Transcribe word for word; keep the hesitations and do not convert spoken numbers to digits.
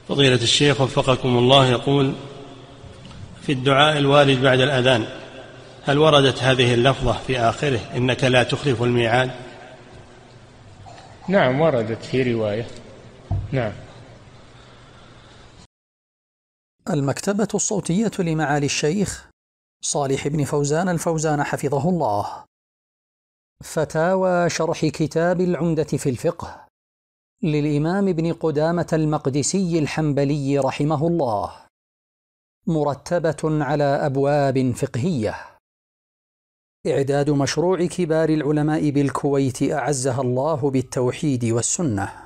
فضيلة الشيخ وفقكم الله، يقول: في الدعاء الوارد بعد الأذان هل وردت هذه اللفظة في آخره إنك لا تخلف الميعاد؟ نعم وردت في رواية. نعم. المكتبة الصوتية لمعالي الشيخ صالح بن فوزان الفوزان حفظه الله. فتاوى شرح كتاب العمدة في الفقه للإمام ابن قدامة المقدسي الحنبلي رحمه الله، مرتبة على أبواب فقهية. إعداد مشروع كبار العلماء بالكويت أعزها الله بالتوحيد والسنة.